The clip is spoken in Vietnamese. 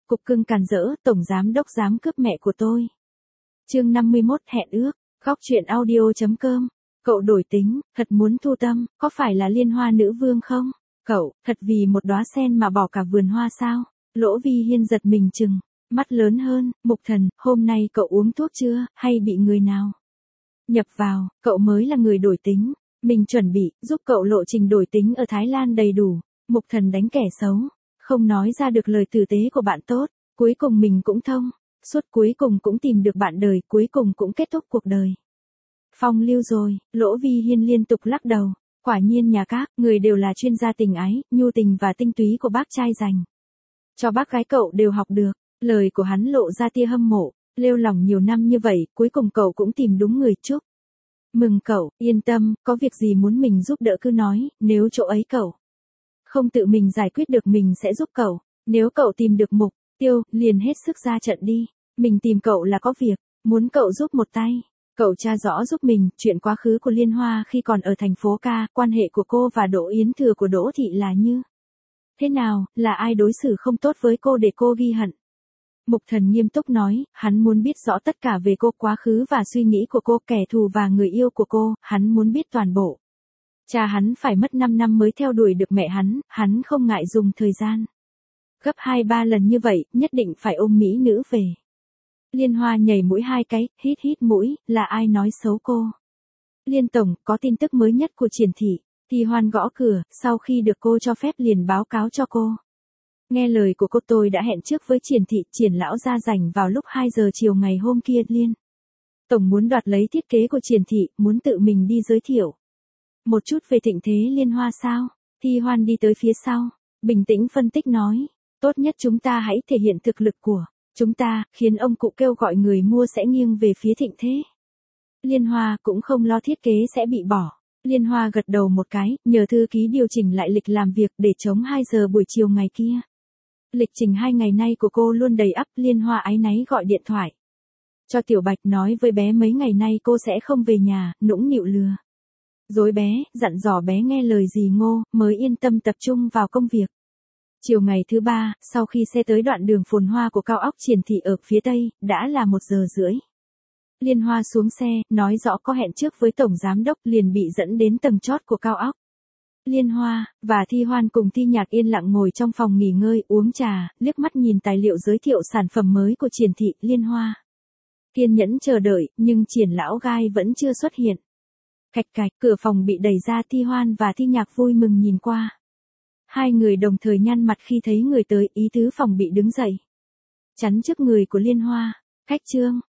cục cưng càn rỡ, tổng giám đốc dám cướp mẹ của tôi. Chương 51 hẹn ước, góc truyện audio.com. Cậu đổi tính, thật muốn thu tâm, có phải là Liên Hoa nữ vương không? Cậu, thật vì một đóa sen mà bỏ cả vườn hoa sao? Lỗ Vi Hiên giật mình chừng, mắt lớn hơn, Mục Thần, hôm nay cậu uống thuốc chưa, hay bị người nào nhập vào, cậu mới là người đổi tính. Mình chuẩn bị, giúp cậu lộ trình đổi tính ở Thái Lan đầy đủ. Mục Thần đánh kẻ xấu, không nói ra được lời tử tế của bạn tốt, cuối cùng mình cũng thông, suốt cuối cùng cũng tìm được bạn đời, cuối cùng cũng kết thúc cuộc đời. Phong lưu rồi, Lỗ Vi Hiên liên tục lắc đầu, quả nhiên nhà các người đều là chuyên gia tình ái, nhu tình và tinh túy của bác trai dành cho bác gái cậu đều học được. Lời của hắn lộ ra tia hâm mộ, lêu lỏng nhiều năm như vậy, cuối cùng cậu cũng tìm đúng người. Chúc mừng cậu, yên tâm, có việc gì muốn mình giúp đỡ cứ nói, nếu chỗ ấy cậu không tự mình giải quyết được mình sẽ giúp cậu. Nếu cậu tìm được mục tiêu, liền hết sức ra trận đi. Mình tìm cậu là có việc, muốn cậu giúp một tay. Cậu tra rõ giúp mình, chuyện quá khứ của Liên Hoa khi còn ở thành phố ca, quan hệ của cô và Đỗ Yến Thừa của Đỗ Thị là như thế nào, là ai đối xử không tốt với cô để cô ghi hận. Mục Thần nghiêm túc nói, hắn muốn biết rõ tất cả về cô, quá khứ và suy nghĩ của cô, kẻ thù và người yêu của cô, hắn muốn biết toàn bộ. Cha hắn phải mất 5 năm mới theo đuổi được mẹ hắn không ngại dùng thời gian gấp 2-3 lần như vậy, nhất định phải ôm mỹ nữ về. Liên Hoa nhảy mũi 2 cái, hít mũi, là ai nói xấu cô? Liên tổng, có tin tức mới nhất của Triển Thị. Thì Hoan gõ cửa, sau khi được cô cho phép liền báo cáo cho cô. Nghe lời của cô, tôi đã hẹn trước với Triển Thị, Triển lão ra rảnh vào lúc 2 giờ chiều ngày hôm kia. Liên tổng muốn đoạt lấy thiết kế của Triển Thị, muốn tự mình đi giới thiệu một chút về thịnh thế Liên Hoa sao? Thi Hoan đi tới phía sau, bình tĩnh phân tích nói, tốt nhất chúng ta hãy thể hiện thực lực của chúng ta, khiến ông cụ kêu gọi người mua sẽ nghiêng về phía thịnh thế. Liên Hoa cũng không lo thiết kế sẽ bị bỏ. Liên Hoa gật đầu một cái, nhờ thư ký điều chỉnh lại lịch làm việc để chống 2 giờ buổi chiều ngày kia. Lịch trình 2 ngày nay của cô luôn đầy ắp. Liên Hoa áy náy gọi điện thoại cho Tiểu Bạch, nói với bé mấy ngày nay cô sẽ không về nhà, nũng nịu lừa dối bé, dặn dò bé nghe lời dì Ngô, mới yên tâm tập trung vào công việc. Chiều ngày thứ 3, sau khi xe tới đoạn đường phồn hoa của cao ốc Triển Thị ở phía tây, đã là 1 giờ rưỡi. Liên Hoa xuống xe, nói rõ có hẹn trước với tổng giám đốc, liền bị dẫn đến tầng chót của cao ốc. Liên Hoa và Thi Hoan cùng Thi Nhạc yên lặng ngồi trong phòng nghỉ ngơi, uống trà, liếc mắt nhìn tài liệu giới thiệu sản phẩm mới của Triển Thị. Liên Hoa kiên nhẫn chờ đợi, nhưng Triển lão gai vẫn chưa xuất hiện. Cạch cạch, cửa phòng bị đẩy ra, Thi Hoan và Thi Nhạc vui mừng nhìn qua. Hai người đồng thời nhăn mặt khi thấy người tới, ý tứ phòng bị đứng dậy chắn trước người của Liên Hoa. Khách trương,